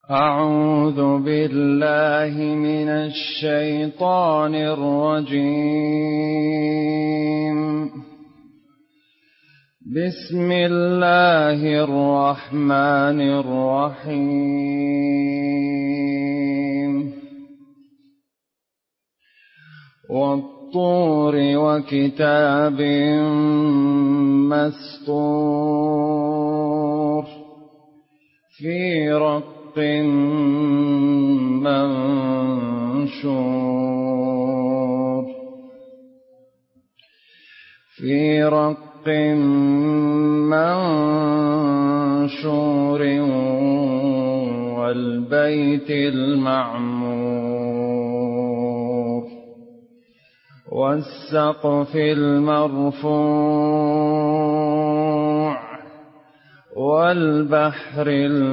أعوذ بالله من الشيطان الرجيم. بسم الله الرحمن الرحيم. والطور وكتاب مسطور في رق منشور في رق منشور والبيت المعمور والسقف المرفوع والبحر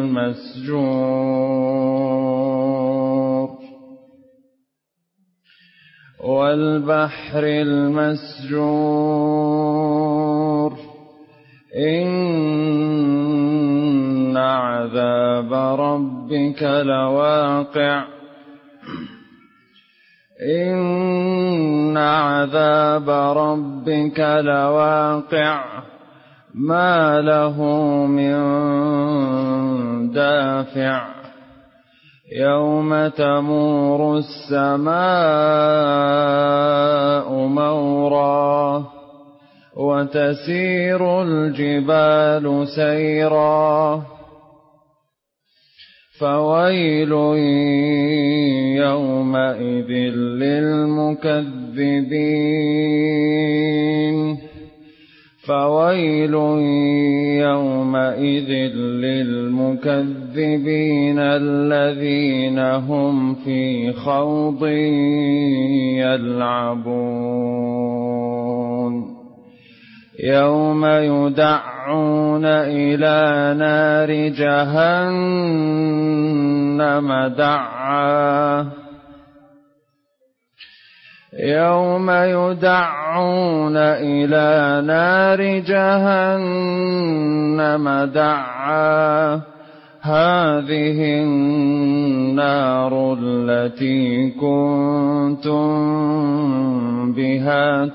المسجور إن عذاب ربك لواقع ما له من دافع يوم تمور السماء مورا وتسير الجبال سيرا فويل يومئذ للمكذبين الذين هم في خوض يلعبون يوم يدعون إلى نار جهنم دعا هذه النار التي كنتم بها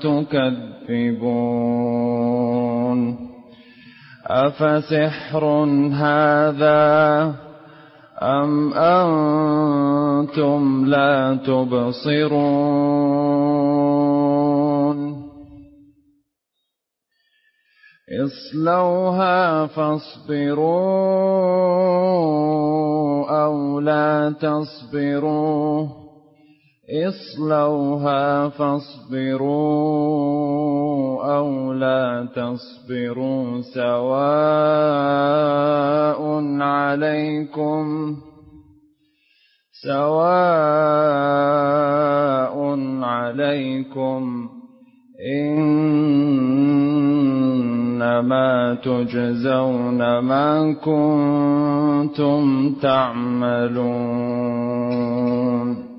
تكذبون أفسحر هذا أم أنتم لا تبصرون اصلوها فاصبروا أو لا تصبروا سواء عليكم إنما تجزون ما كنتم تعملون.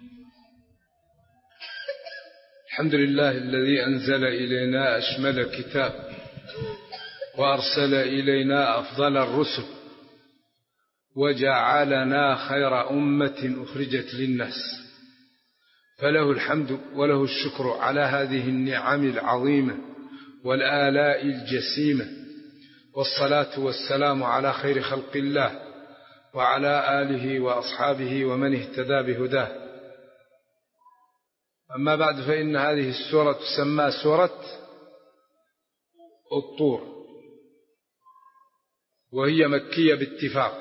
الحمد لله الذي أنزل إلينا أشمل كتاب وأرسل إلينا أفضل الرسل وجعلنا خير أمة أخرجت للناس، فله الحمد وله الشكر على هذه النعم العظيمة والآلاء الجسيمة، والصلاة والسلام على خير خلق الله وعلى آله وأصحابه ومن اهتدى بهداه. أما بعد، فإن هذه السورة تسمى سورة الطور، وهي مكية باتفاق،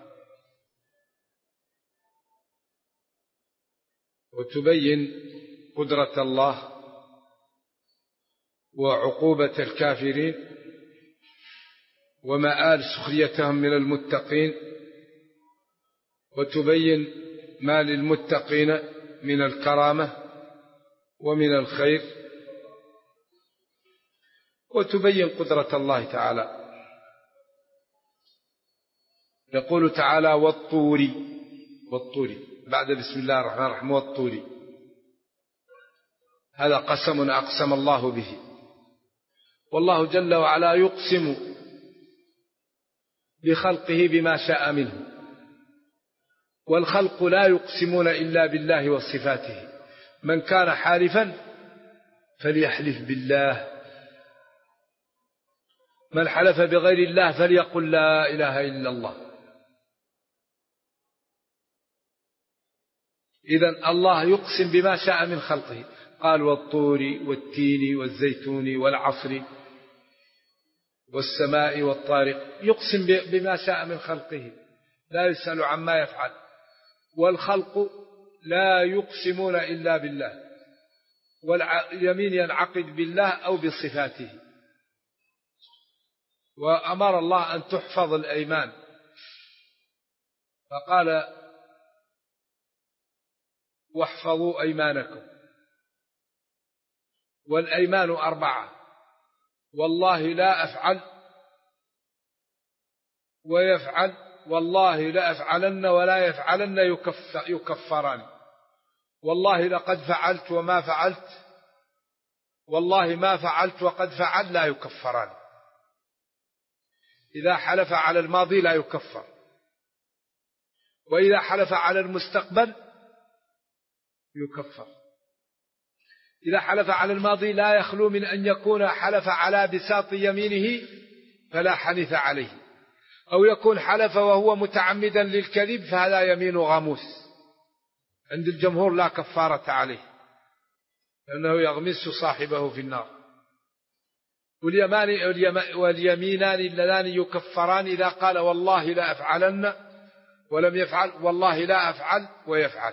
وتبين قدرة الله وعقوبة الكافرين ومآل سخريتهم من المتقين، وتبين ما للمتقين من الكرامة ومن الخير، وتبين قدرة الله تعالى. يقول تعالى والطور بعد بسم الله الرحمن الرحيم والطور، هذا قسم أقسم الله به، والله جل وعلا يقسم بخلقه بما شاء منه، والخلق لا يقسمون إلا بالله وصفاته. من كان حالفا فليحلف بالله، من حلف بغير الله فليقل لا إله إلا الله. إذن الله يقسم بما شاء من خلقه، قال والطور والتين والزيتون والعصر والسماء والطارق، يقسم بما شاء من خلقه لا يسأل عما يفعل. والخلق لا يقسمون إلا بالله، واليمين ينعقد بالله أو بصفاته. وأمر الله أن تحفظ الأيمان، فقال واحفظوا أيمانكم. والأيمان 4: والله لا أفعل ويفعل، والله لا أفعلن ولا يفعلن يكفران، والله لقد فعلت وما فعلت، والله ما فعلت وقد فعل لا يكفران. إذا حلف على الماضي لا يكفر، وإذا حلف على المستقبل يكفر. إذا حلف على الماضي لا يخلو من أن يكون حلف على بساط يمينه فلا حنث عليه، أو يكون حلف وهو متعمدا للكذب فهذا يمين غموس. عند الجمهور لا كفارة عليه لأنه يغمس صاحبه في النار. واليمينان اللذان يكفران إذا قال والله لا أفعلن ولم يفعل، والله لا أفعل ويفعل.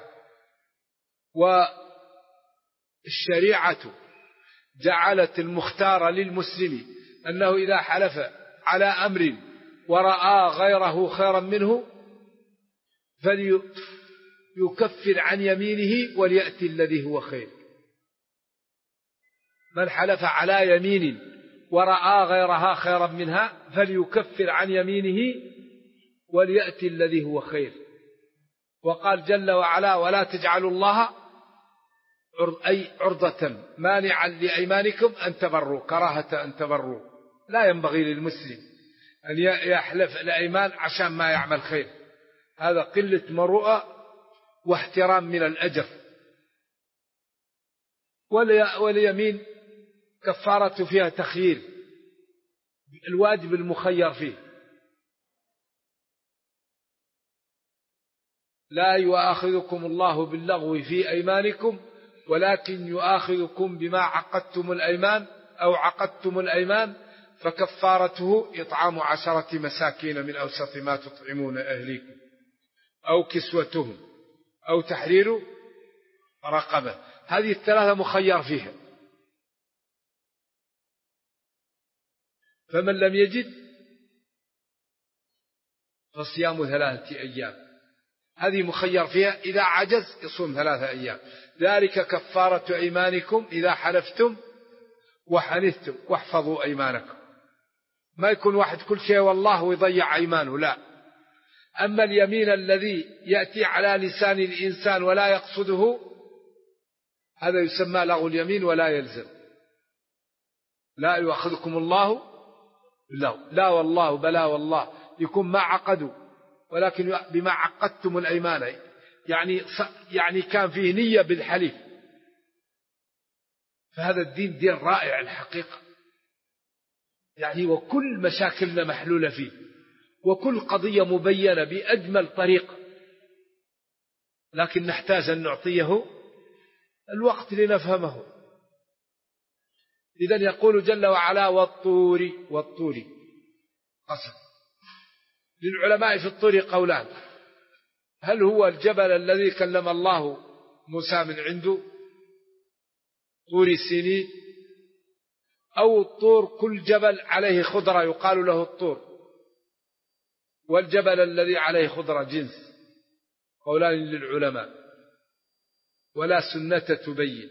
والشريعة جعلت المختار للمسلم أنه إذا حلف على أمر ورأى غيره خيرا منه فليكفر عن يمينه وليأتي الذي هو خير. من حلف على يمين ورأى غيرها خيرا منها فليكفر عن يمينه وليأتي الذي هو خير. وقال جل وعلا ولا تجعلوا الله أي عرضة مانعا لأيمانكم أن تبروا، كراهة أن تبروا. لا ينبغي للمسلم أن يحلف الأيمان عشان ما يعمل خير، هذا قلة مروءة واحترام من الأجر. واليمين كفارة فيها تخيير، الواجب المخير فيه. لا يؤاخذكم الله باللغو في أيمانكم ولكن يؤاخذكم بما عقدتم الأيمان أو عقدتم الأيمان، فكفارته إطعام 10 مساكين من أوسط ما تطعمون أهليكم أو كسوتهم أو تحرير رقبة. هذه الثلاثة مخير فيها. فمن لم يجد فصيام 3 أيام، هذه مخير فيها. إذا عجز يصوم 3 أيام. ذلك كفارة أيمانكم إذا حلفتم وحنثتم واحفظوا أيمانكم. ما يكون واحد كل شيء والله ويضيع أيمانه، لا. أما اليمين الذي يأتي على لسان الإنسان ولا يقصده هذا يسمى لغو اليمين ولا يلزم. لا يؤاخذكم الله لا والله بلا والله، يكون ما عقدوا ولكن بما عقدتم الأيمان، يعني كان فيه نية بالحليف. فهذا الدين دين رائع الحقيقة، وكل مشاكلنا محلولة فيه، وكل قضية مبينة بأجمل طريقة، لكن نحتاج أن نعطيه الوقت لنفهمه. إذن يقول جل وعلا والطور قسم. للعلماء في الطور قولان: هل هو الجبل الذي كلم الله موسى من عنده طور سينين، أو الطور كل جبل عليه خضرة يقال له الطور، والجبل الذي عليه خضرة جنس؟ قولان للعلماء ولا سنة تبين.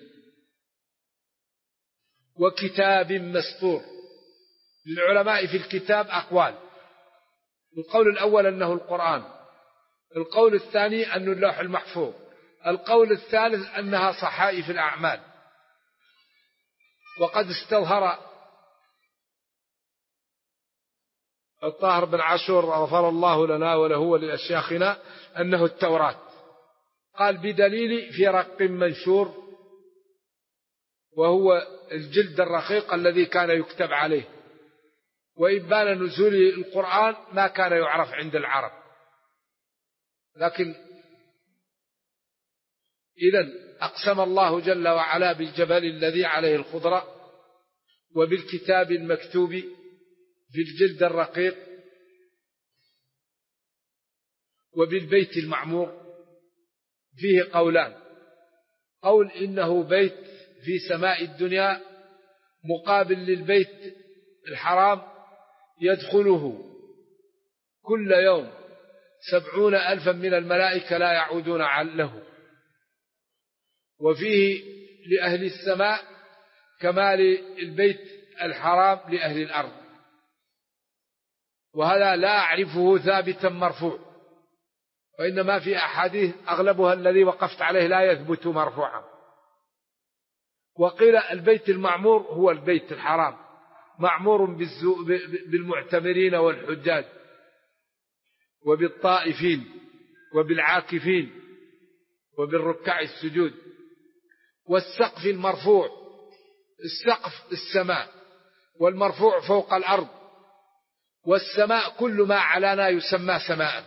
وكتاب مسطور، للعلماء في الكتاب أقوال: القول الأول أنه القرآن، القول الثاني أنه اللوح المحفوظ، القول الثالث أنها صحائف الأعمال. وقد استظهر الطاهر بن عاشور غفر الله لنا وله ولأشياخنا أنه التوراة، قال بدليل في رق منشور، وهو الجلد الرقيق الذي كان يكتب عليه، وإبان نزول القرآن ما كان يعرف عند العرب. لكن إذن أقسم الله جل وعلا بالجبل الذي عليه الخضرة، وبالكتاب المكتوب في الجلد الرقيق، وبالبيت المعمور. فيه قولان: قول إنه بيت في سماء الدنيا مقابل للبيت الحرام يدخله كل يوم 70,000 من الملائكة لا يعودون له. وفيه لأهل السماء كما للبيت الحرام لأهل الأرض. وهذا لا أعرفه ثابتا مرفوع، وإنما في أحاديث أغلبها الذي وقفت عليه لا يثبت مرفوعا. وقيل البيت المعمور هو البيت الحرام، معمور بالمعتمرين والحجاج وبالطائفين وبالعاكفين وبالركع السجود. والسقف المرفوع، السقف السماء، والمرفوع فوق الأرض. والسماء كل ما علانا يسمى سماء،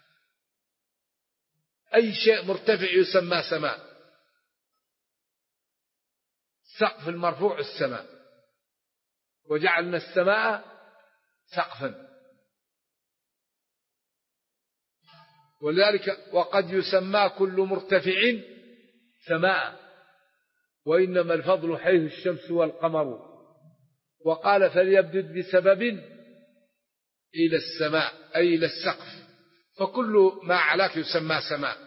أي شيء مرتفع يسمى سماء. السقف المرفوع السماء، وجعلنا السماء سقفا. ولذلك وقد يسمى كل مرتفع سماء، وإنما الفضل حيث الشمس والقمر. وقال فليبدد بسبب إلى السماء، أي إلى السقف. فكل ما علاك يسمى سماء.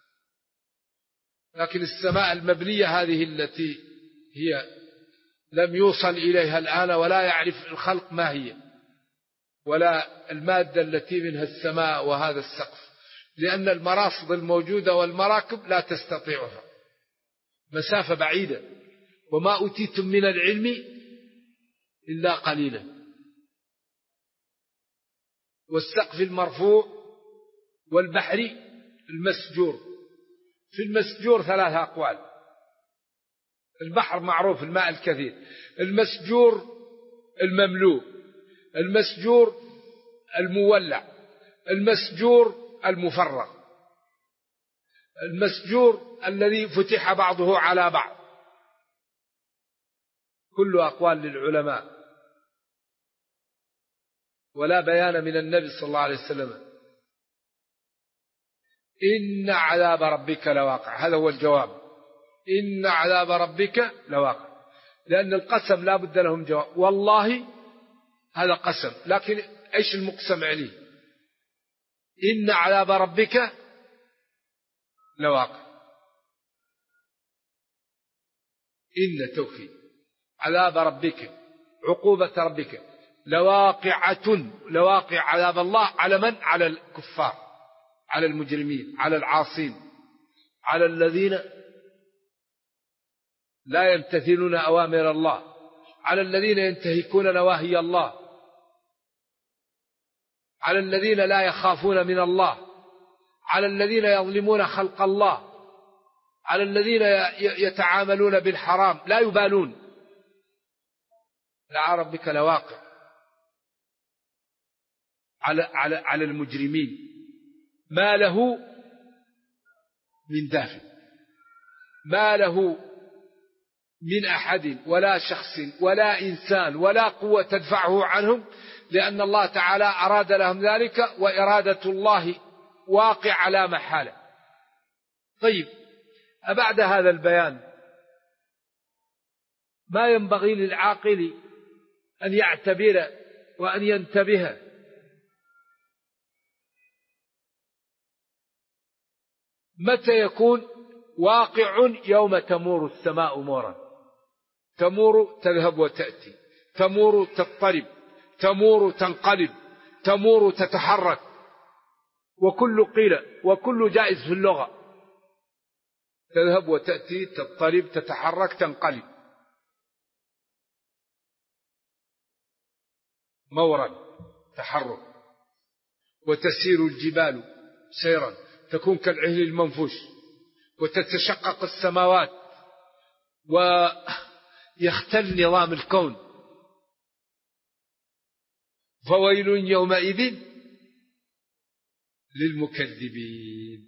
لكن السماء المبنية هذه التي هي لم يوصل إليها الآن ولا يعرف الخلق ما هي، ولا المادة التي منها السماء وهذا السقف، لأن المراصد الموجودة والمراكب لا تستطيعها، مسافة بعيدة. وما أوتيتم من العلم إلا قليلا. والسقف المرفوع والبحر المسجور. في المسجور 3 أقوال: البحر معروف الماء الكثير، المسجور المملوء، المسجور المولع، المسجور المفرغ، المسجور الذي فتح بعضه على بعض. كل أقوال للعلماء، ولا بيان من النبي صلى الله عليه وسلم. إن عذاب ربك لواقع، هذا هو الجواب. إن عذاب ربك لواقع، لأن القسم لا بد لهم جواب. والله هذا قسم، لكن إيش المقسم عليه؟ إن عذاب ربك لواقع. إن توكيد، عذاب ربك عقوبة ربك لواقعة. لواقع عذاب الله على من؟ على الكفار، على المجرمين، على العاصين، على الذين لا يمتثلون أوامر الله، على الذين ينتهكون نواهي الله، على الذين لا يخافون من الله، على الذين يظلمون خلق الله، على الذين يتعاملون بالحرام لا يبالون. لا ربك لواقع على المجرمين، ما له من دافع، ما له من أحد ولا شخص ولا إنسان ولا قوة تدفعه عنهم، لأن الله تعالى أراد لهم ذلك، وإرادة الله واقع لا محالة. طيب، أبعد هذا البيان ما ينبغي للعاقل أن يعتبر وأن ينتبه متى يكون واقع؟ يوم تمور السماء مورا، تمور تذهب وتأتي، تمور تضطرب، تمور تنقلب، تمور تتحرك، وكل قيل وكل جائز في اللغة. تذهب وتأتي، تضطرب، تتحرك، تنقلب. مورا تحرك. وتسير الجبال سيرا تكون كالعهن المنفوش، وتتشقق السماوات ويختل نظام الكون. فويل يومئذ للمكذبين.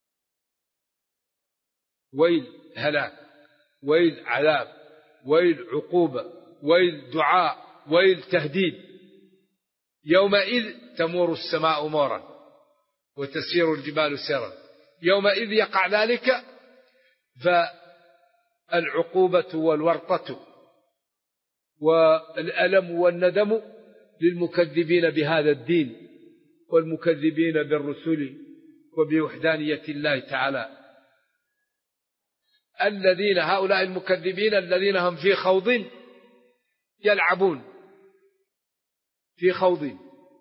ويل هلاك، ويل عذاب، ويل عقوبة، ويل دعاء، ويل تهديد. يومئذ تمور السماء مورا وتسير الجبال سيرا. يومئذ يقع ذلك، فالعقوبة والورطة والألم والندم للمكذبين بهذا الدين والمكذبين بالرسل وبوحدانية الله تعالى. الذين هؤلاء المكذبين الذين هم في خوض يلعبون، في خوض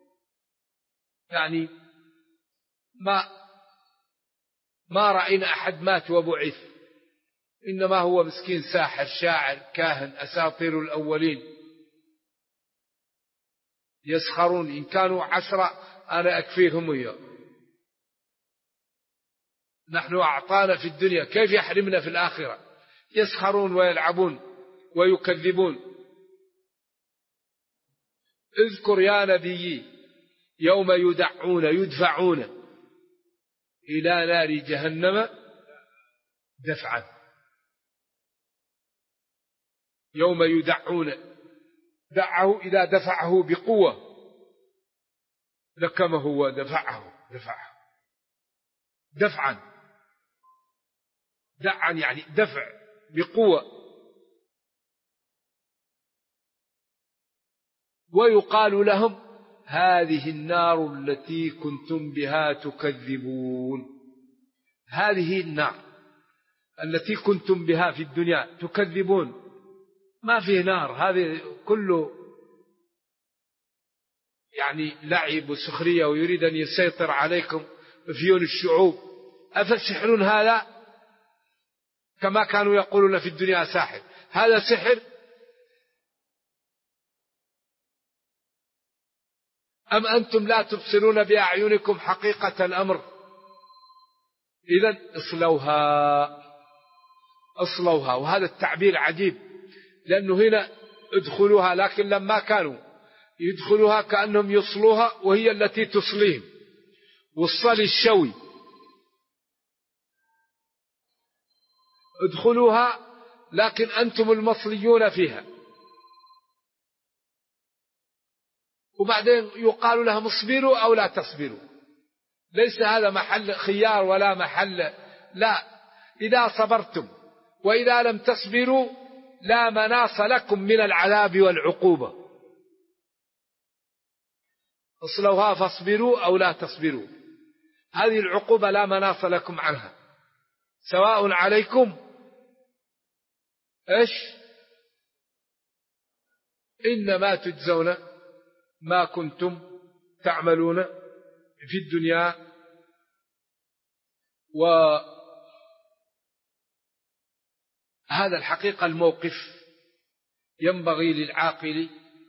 يعني ما رأينا أحد مات وبعث، إنما هو مسكين ساحر شاعر كاهن أساطير الأولين. يسخرون، إن كانوا 10 أنا أكفيهم وياه. نحن أعطانا في الدنيا كيف يحرمنا في الآخرة؟ يسخرون ويلعبون ويكذبون. اذكر يا نبي يوم يدفعون إلى نار جهنم دفعا. يوم يدعون، دعه إذا دفعه بقوة لكمه ودفعه دفعا. دعا يعني دفع بقوة. ويقال لهم هذه النار التي كنتم بها تكذبون. هذه النار التي كنتم بها في الدنيا تكذبون. ما فيه نار، هذه كله يعني لعب وسخرية، ويريد أن يسيطر عليكم بفيون الشعوب. أفسحر هذا؟ كما كانوا يقولون في الدنيا ساحر. هذا سحر أم أنتم لا تبصرون بأعينكم حقيقة الأمر؟ إذن اصلوها. وهذا التعبير عجيب، لأنه هنا ادخلوها، لكن لما كانوا يدخلوها كأنهم يصلوها وهي التي تصليهم. والصل الشوي. ادخلوها لكن أنتم المصليون فيها. وبعدين يقال لهم اصبروا أو لا تصبروا. ليس هذا محل خيار ولا محل، لا، إذا صبرتم وإذا لم تصبروا لا مناص لكم من العذاب والعقوبة. اصلوها فاصبروا أو لا تصبروا. هذه العقوبة لا مناص لكم عنها، سواء عليكم إيش؟ إنما تجزون ما كنتم تعملون في الدنيا. وهذا الحقيقة الموقف ينبغي للعاقل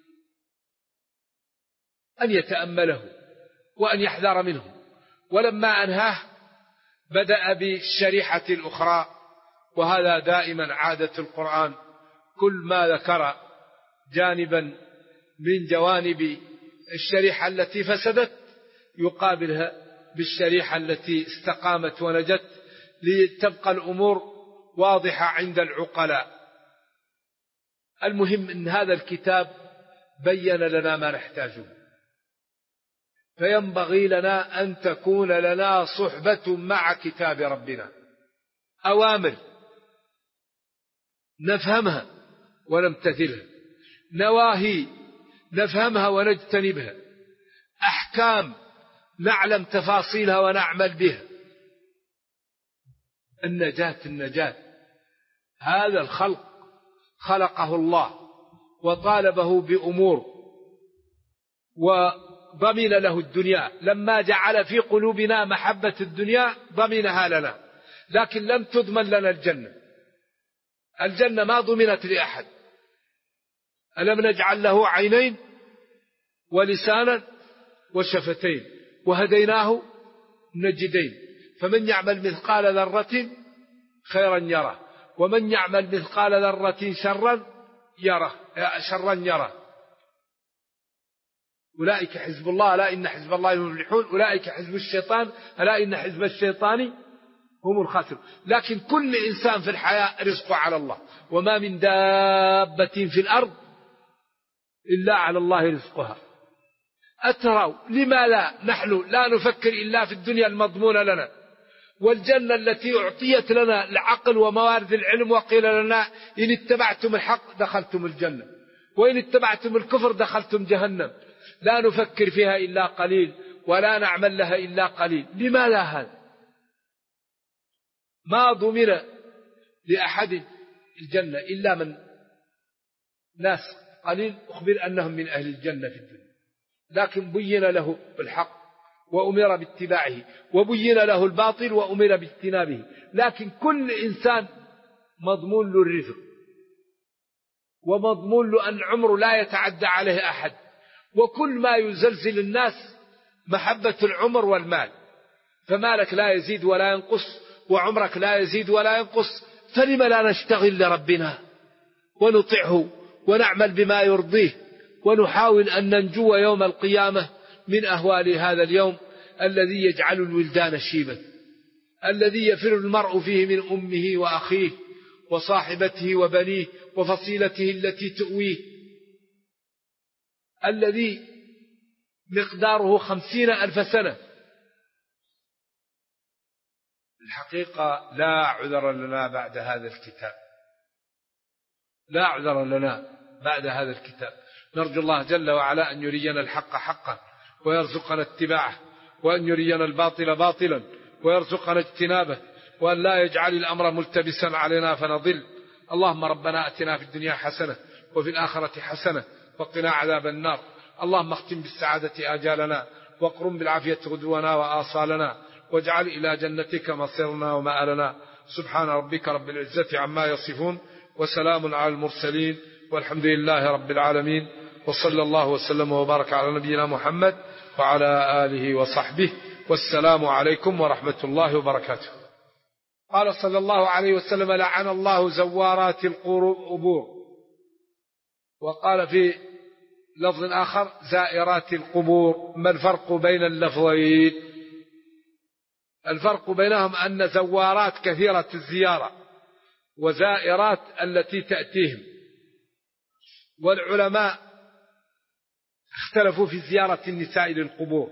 أن يتأمله وأن يحذر منه. ولما أنهاه بدأ بالشريحة الأخرى، وهذا دائما عادة القرآن، كل ما ذكر جانبا من جوانب الشريحة التي فسدت يقابلها بالشريحة التي استقامت ونجت، لتبقى الأمور واضحة عند العقلاء. المهم أن هذا الكتاب بين لنا ما نحتاجه، فينبغي لنا أن تكون لنا صحبة مع كتاب ربنا. أوامر نفهمها ونمتثلها، نواهي نفهمها ونجتنبها، أحكام نعلم تفاصيلها ونعمل بها. النجاة هذا الخلق خلقه الله وطالبه بأمور وضمن له الدنيا. لما جعل في قلوبنا محبة الدنيا ضمنها لنا، لكن لم تضمن لنا الجنة ما ضمنت لأحد. ألم نجعل له عينين ولسانا وشفتين وهديناه النجدين، فمن يعمل مثقال ذرة خيرا يره، ومن يعمل مثقال ذرة شرا يره. أولئك حزب الله ألا إن حزب الله هم المفلحون، أولئك حزب الشيطان ألا إن حزب الشيطان هم الخاسرون. لكن كل إنسان في الحياة رزقه على الله، وما من دابة في الأرض إلا على الله رزقها. أتروا لما لا نحن لا نفكر إلا في الدنيا المضمونة لنا، والجنة التي أعطيت لنا العقل وموارد العلم، وقيل لنا إن اتبعتم الحق دخلتم الجنة، وإن اتبعتم الكفر دخلتم جهنم، لا نفكر فيها إلا قليل ولا نعمل لها إلا قليل. لما لا هذا؟ ما ضمن لأحد الجنة إلا من ناس قليل أخبر أنهم من أهل الجنة في الدنيا، لكن بين له بالحق وأمر باتباعه، وبين له الباطل وأمر باجتنابه. لكن كل إنسان مضمون له الرزق، ومضمون له أن عمره لا يتعدى عليه أحد، وكل ما يزلزل الناس محبة العمر والمال، فمالك لا يزيد ولا ينقص، وعمرك لا يزيد ولا ينقص، فلم لا نشتغل لربنا ونطعه ونعمل بما يرضيه، ونحاول أن ننجو يوم القيامة من أهوال هذا اليوم الذي يجعل الولدان شيبا، الذي يفر المرء فيه من أمه وأخيه وصاحبته وبنيه وفصيلته التي تؤويه، الذي مقداره 50,000 سنة. الحقيقة لا عذر لنا بعد هذا الكتاب، لا عذر لنا بعد هذا الكتاب. نرجو الله جل وعلا أن يرينا الحق حقا ويرزقنا اتباعه، وأن يرينا الباطل باطلا ويرزقنا اجتنابه، وأن لا يجعل الأمر ملتبسا علينا فنضل. اللهم ربنا أتنا في الدنيا حسنة وفي الآخرة حسنة وقنا عذاب النار. اللهم اختم بالسعادة آجالنا، واقرم بالعافية غدونا وآصالنا، واجعل إلى جنتك مصيرنا ومآلنا. سبحان ربك رب العزة عما يصفون، وسلام على المرسلين، والحمد لله رب العالمين، وصلى الله وسلم وبارك على نبينا محمد وعلى آله وصحبه، والسلام عليكم ورحمة الله وبركاته. قال صلى الله عليه وسلم: لعن الله زوارات القبور. وقال في لفظ آخر: زائرات القبور. ما الفرق بين اللفظين؟ الفرق بينهم أن زوارات كثيرة الزيارة، وزائرات التي تأتيهم. والعلماء اختلفوا في زيارة النساء للقبور،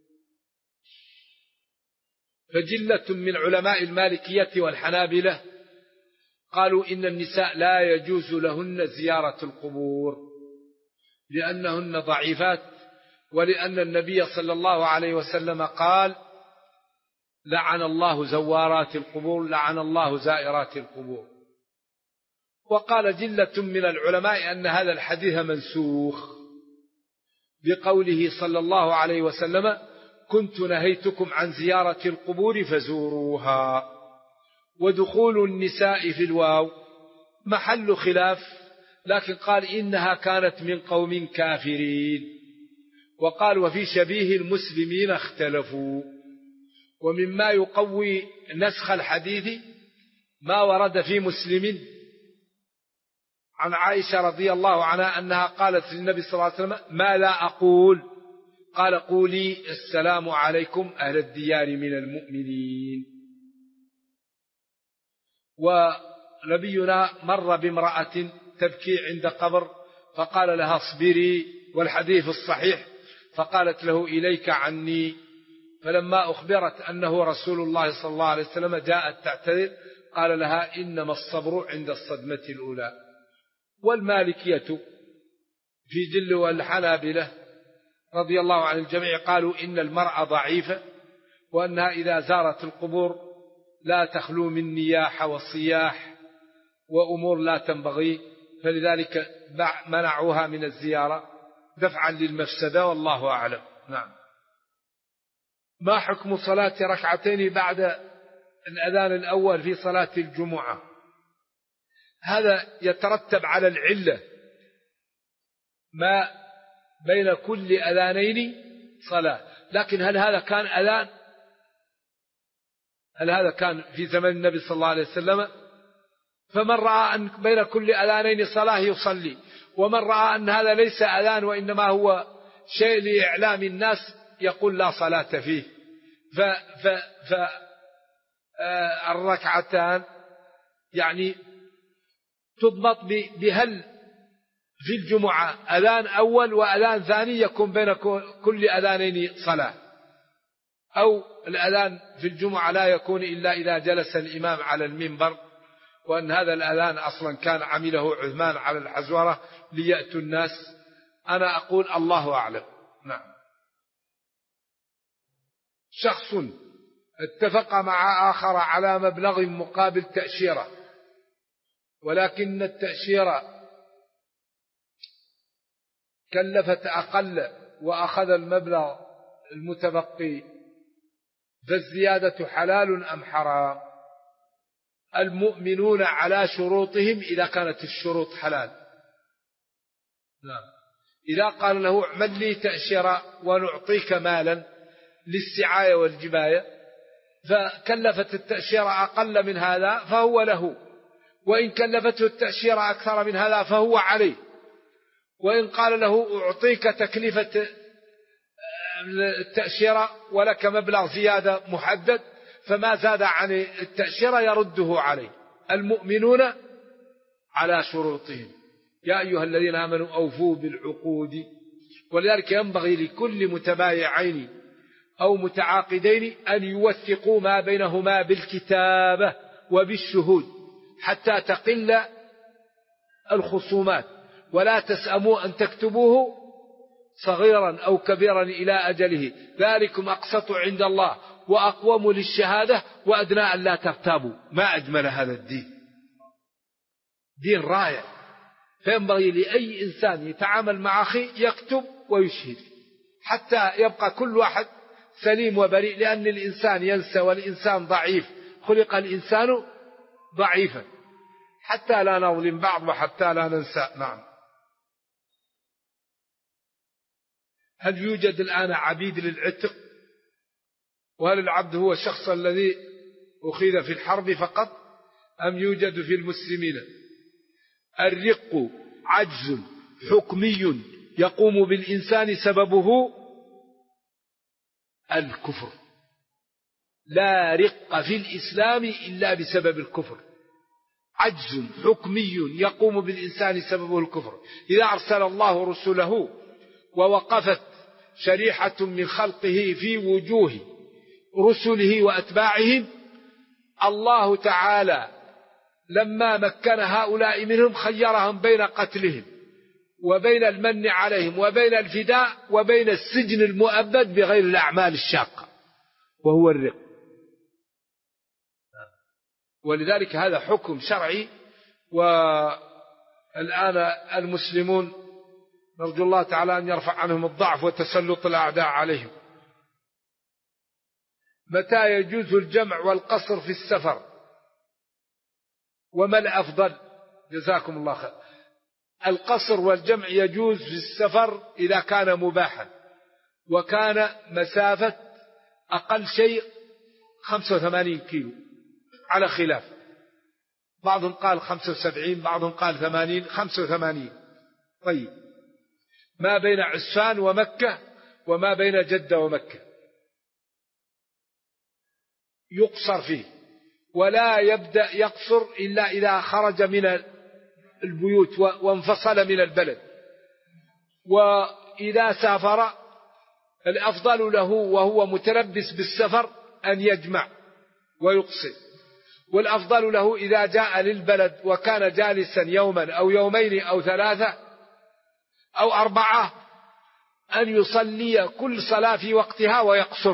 فجلة من علماء المالكية والحنابلة قالوا إن النساء لا يجوز لهن زيارة القبور لأنهن ضعيفات، ولأن النبي صلى الله عليه وسلم قال: لعن الله زوارات القبور، لعن الله زائرات القبور. وقال جلة من العلماء أن هذا الحديث منسوخ بقوله صلى الله عليه وسلم: كنت نهيتكم عن زيارة القبور فزوروها. ودخول النساء في الواو محل خلاف، لكن قال إنها كانت من قوم كافرين. وقال: وفي شبيه المسلمين اختلفوا. ومما يقوي نسخ الحديث ما ورد في مسلم عن عائشة رضي الله عنها أنها قالت للنبي صلى الله عليه وسلم: ما لا أقول؟ قال: قولي السلام عليكم أهل الديار من المؤمنين. ونبينا مر بامرأة تبكي عند قبر فقال لها: اصبري، والحديث الصحيح، فقالت له: إليك عني. فلما أخبرت أنه رسول الله صلى الله عليه وسلم جاءت تعتذر، قال لها: إنما الصبر عند الصدمة الأولى. والمالكية في جل والحنابلة رضي الله عن الجميع قالوا إن المرأة ضعيفة، وأنها إذا زارت القبور لا تخلو من نياح وصياح وأمور لا تنبغي، فلذلك منعوها من الزيارة دفعا للمفسدة، والله أعلم. نعم. ما حكم صلاة ركعتين بعد الأذان الأول في صلاة الجمعة؟ هذا يترتب على العلة، ما بين كل أذانين صلاة، لكن هل هذا كان أذان؟ هل هذا كان في زمن النبي صلى الله عليه وسلم؟ فمن رأى أن بين كل أذانين صلاة يصلي، ومن رأى أن هذا ليس أذان وإنما هو شيء لإعلام الناس يقول لا صلاة فيه. فالركعتان يعني تضبط بهل في الجمعة أذان أول وأذان ثاني يكون بين كل أذانين صلاة، أو الأذان في الجمعة لا يكون إلا إذا جلس الإمام على المنبر، وأن هذا الأذان أصلا كان عمله عثمان على الحزورة ليأتوا الناس. أنا أقول الله أعلم. نعم. شخص اتفق مع آخر على مبلغ مقابل تأشيرة، ولكن التأشيرة كلفت أقل وأخذ المبلغ المتبقي، فالزيادة حلال أم حرام؟ المؤمنون على شروطهم إذا كانت الشروط حلال. نعم. إذا قال له اعمل لي تأشيرة ونعطيك مالا للسعاية والجباية، فكلفت التأشيرة أقل من هذا فهو له، وإن كلفته التأشيرة أكثر من هذا فهو عليه. وإن قال له أعطيك تكلفة التأشيرة ولك مبلغ زيادة محدد، فما زاد عن التأشيرة يرده عليه. المؤمنون على شروطهم يا أيها الذين آمنوا أوفوا بالعقود. ولذلك ينبغي لكل متبايعين أو متعاقدين أن يوثقوا ما بينهما بالكتابة وبالشهود حتى تقل الخصومات، ولا تسأموا أن تكتبوه صغيرا أو كبيرا إلى أجله، ذلكم أقسط عند الله وأقوم للشهادة وأدنى أن لا ترتابوا. ما أجمل هذا الدين، دين رائع. فينبغي لأي إنسان يتعامل مع أخيه يكتب ويشهد حتى يبقى كل واحد سليم وبريء، لأن الإنسان ينسى والإنسان ضعيف، خلق الإنسان ضعيفا، حتى لا نظلم بعض وحتى لا ننسى. نعم. هل يوجد الآن عبيد للعتق؟ وهل العبد هو الشخص الذي أخذ في الحرب فقط أم يوجد في المسلمين؟ الرق عجز حكمي يقوم بالإنسان سببه الكفر، لا رق في الإسلام إلا بسبب الكفر. عجز حكمي يقوم بالإنسان سببه الكفر. إذا أرسل الله رسله ووقفت شريحة من خلقه في وجوه رسله وأتباعهم، الله تعالى لما مكن هؤلاء منهم خيرهم بين قتلهم وبين المن عليهم وبين الفداء وبين السجن المؤبد بغير الأعمال الشاقة وهو الرق. ولذلك هذا حكم شرعي. والآن المسلمون نرجو الله تعالى أن يرفع عنهم الضعف وتسلط الأعداء عليهم. متى يجوز الجمع والقصر في السفر؟ وما الأفضل؟ جزاكم الله خير. القصر والجمع يجوز في السفر إذا كان مباحا وكان مسافة أقل شيء 85 كيلو على خلاف، بعضهم قال 75، بعضهم قال 80. 85. طيب، ما بين عسفان ومكة وما بين جدة ومكة يقصر فيه، ولا يبدأ يقصر إلا إذا خرج من البيوت وانفصل من البلد. وإذا سافر الأفضل له وهو متلبس بالسفر أن يجمع ويقصر، والأفضل له إذا جاء للبلد وكان جالسا يوما أو يومين أو 3 أو 4 أن يصلي كل صلاة في وقتها ويقصر.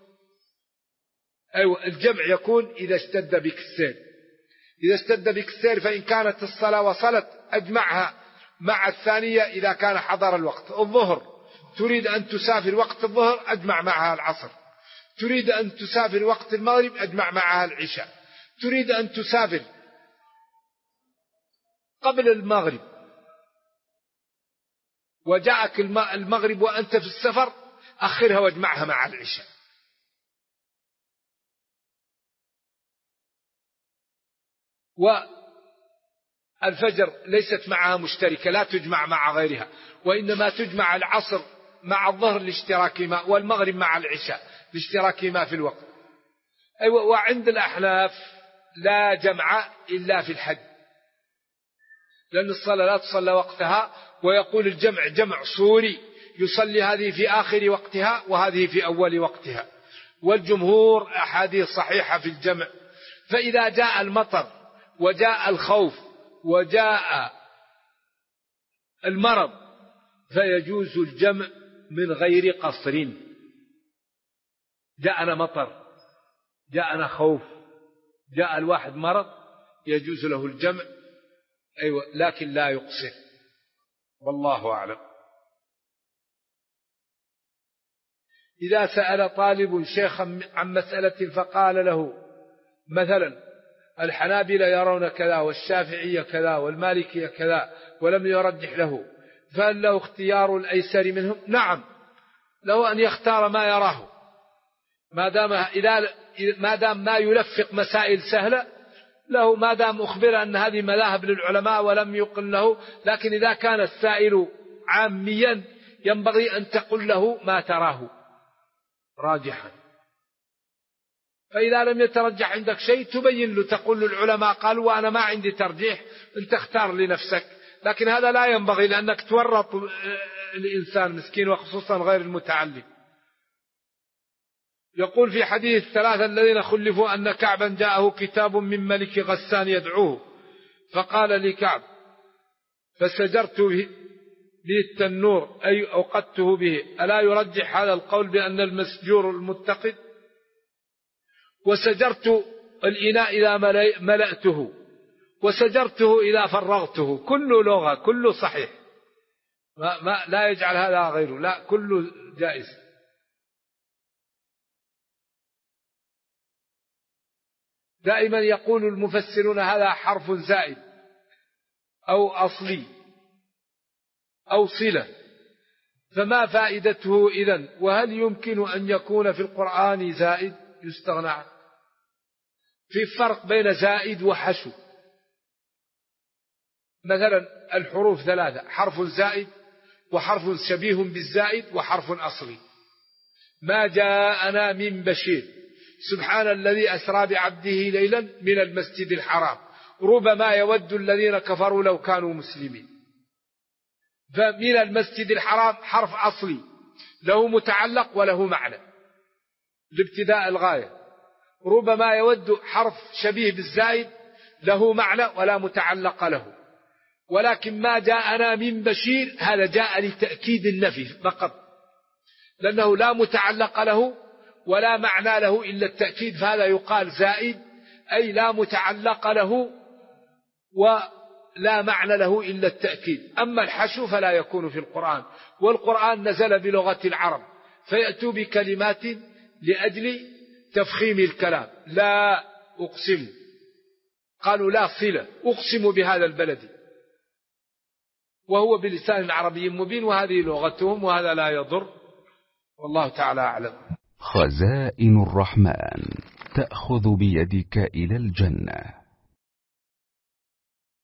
أيوة، الجمع يكون إذا اشتد بك السير. إذا اشتد بك السير فإن كانت الصلاة وصلت أجمعها مع الثانية إذا كان حضر الوقت. الظهر تريد أن تسافر وقت الظهر أجمع معها العصر، تريد أن تسافر وقت المغرب أجمع معها العشاء، تريد أن تسافر قبل المغرب وجاءك المغرب وأنت في السفر أخرها واجمعها مع العشاء. والفجر ليست معها مشتركة، لا تجمع مع غيرها، وإنما تجمع العصر مع الظهر لاشتراكهما، والمغرب مع العشاء لاشتراكهما في الوقت. أيوة. وعند الأحناف لا جمع إلا في الحج، لأن الصلاة لا تصلى وقتها، ويقول الجمع جمع صوري، يصلي هذه في آخر وقتها وهذه في أول وقتها. والجمهور أحاديث صحيحة في الجمع. فإذا جاء المطر وجاء الخوف وجاء المرض فيجوز الجمع من غير قصر. جاءنا مطر، جاءنا خوف، جاء الواحد مرض، يجوز له الجمع. أيوة، لكن لا يقصر، والله أعلم. إذا سأل طالب شيخا عن مسألة فقال له مثلا الحنابلة يرون كذا والشافعية كذا والمالكية كذا ولم يرجح له، فهل له اختيار الأيسر منهم؟ نعم، له أن يختار ما يراه، ما دام ما يلفق مسائل سهلة له، ما دام أخبر أن هذه مذاهب للعلماء ولم يقل له. لكن إذا كان السائل عاميا ينبغي أن تقول له ما تراه راجحا. فإذا لم يترجح عندك شيء تبين له، تقول العلماء قالوا وأنا ما عندي ترجيح، أنت اختار لنفسك. لكن هذا لا ينبغي، لأنك تورط الإنسان مسكين، وخصوصا غير المتعلم. يقول في حديث الثلاثة الذين خلفوا أن كعبا جاءه كتاب من ملك غسان يدعوه، فقال لكعب فسجرت به التنور أي أوقدته به، ألا يرجح هذا القول بأن المسجور المتقد؟ وسجرت الإناء إذا ملأته، وسجرته إذا فرغته. كل لغة، كل صحيح، لا يجعل هذا غيره، لا، كل جائز. دائما يقول المفسرون هذا حرف زائد أو أصلي أو صلة، فما فائدته إذن؟ وهل يمكن أن يكون في القرآن زائد يستغنى عنه؟ في فرق بين زائد وحشو. مثلا الحروف ثلاثة: حرف زائد، وحرف شبيه بالزائد، وحرف أصلي. ما جاءنا من بشير، سبحان الذي أسرى بعبده ليلا من المسجد الحرام، ربما يود الذين كفروا لو كانوا مسلمين. فمن المسجد الحرام حرف أصلي له متعلق وله معنى لابتداء الغاية. ربما يود حرف شبيه بالزائد له معنى ولا متعلق له. ولكن ما جاءنا من بشير هذا جاء لتأكيد النفي فقط، لأنه لا متعلق له ولا معنى له إلا التأكيد، فهذا يقال زائد، أي لا متعلق له ولا معنى له إلا التأكيد. أما الحشو فلا يكون في القرآن، والقرآن نزل بلغة العرب، فيأتوا بكلمات لأجل تفخيم الكلام. لا أقسم، قالوا لا صلة، أقسم بهذا البلد، وهو بلسان عربي مبين، وهذه لغتهم، وهذا لا يضر، والله تعالى أعلم. خزائن الرحمن تأخذ بيدك إلى الجنة.